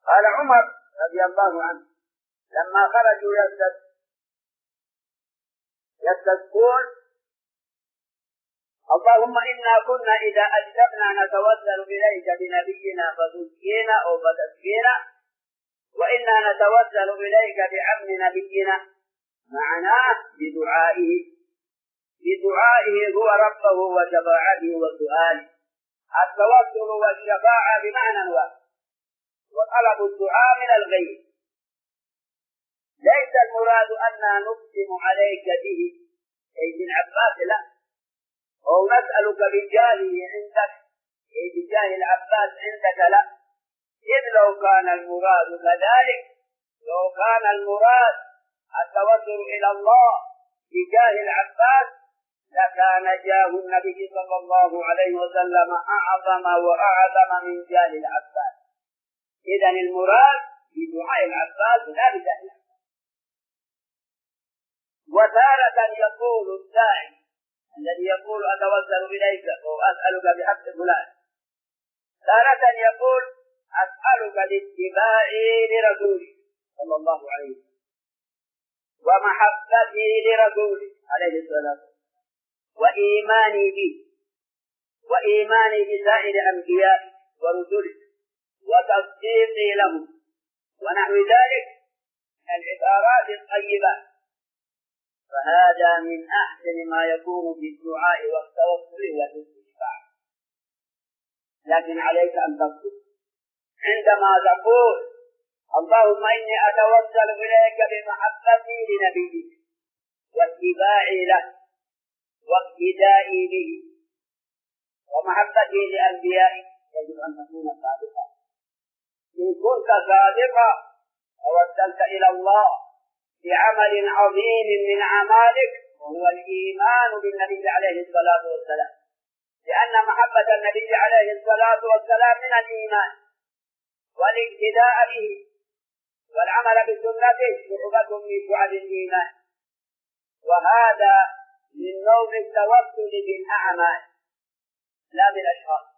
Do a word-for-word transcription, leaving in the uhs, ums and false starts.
قال عمر رضي الله عنه لما خرجوا يستسقون: اللهم إنا كنا إذا أجدبنا نتوسل إليك بنبينا فتسقينا أو فتسقينا، وإنا نتوسل إليك بعم نبينا، معناه بدعائه بدعائه هو ربه وشفاعته وسؤاله. التوسل والشفاعة بمعنى واحد، وطلب الدعاء من الغير. ليس المراد أننا نقسم عليك به أي ابن عباس، لا، أو نسألك بجاهه عندك أي بجاه العباس عندك، لا، إذ لو كان المراد كذلك، لو كان المراد التوسل إلى الله بجاه العباس لكان جاه النبي صلى الله عليه وسلم أعظم وأعظم من جاه العباس. إذن المراد بدعاء العباس لا بجاه العباس. وتارة يقول الداعي الذي يقول أتوسل إليك أو أسألك بحق فلان، تارة يقول أسألك باتباعي لرسولي صلى الله عليه وسلم ومحبتي لرسولي عليه الصلاة والسلام وإيماني به وإيماني بسائر أنبياء ورسله وتصديقي لهم ونحو ذلك من العبارات الطيبة. فهذا من أحسن ما يكون في الدعاء والتوسل والاستشفاع. لكن عليك أن تقول عندما تقول اللهم إني أتوسل إليك بمحبتي لنبيك واتباعي له واقتدائي به ومحبتي لأنبيائك، يجب أن تكون صادقا. إن كنت صادقا توسلت إلى الله بعمل عظيم من أعمالك وهو الإيمان بالنبي عليه الصلاة والسلام، لأن محبة النبي عليه الصلاة والسلام من الإيمان، والاقتداء به والعمل بسنته شعبة من شعب الإيمان، وهذا من نوع التوسل بالأعمال لا بالأشخاص.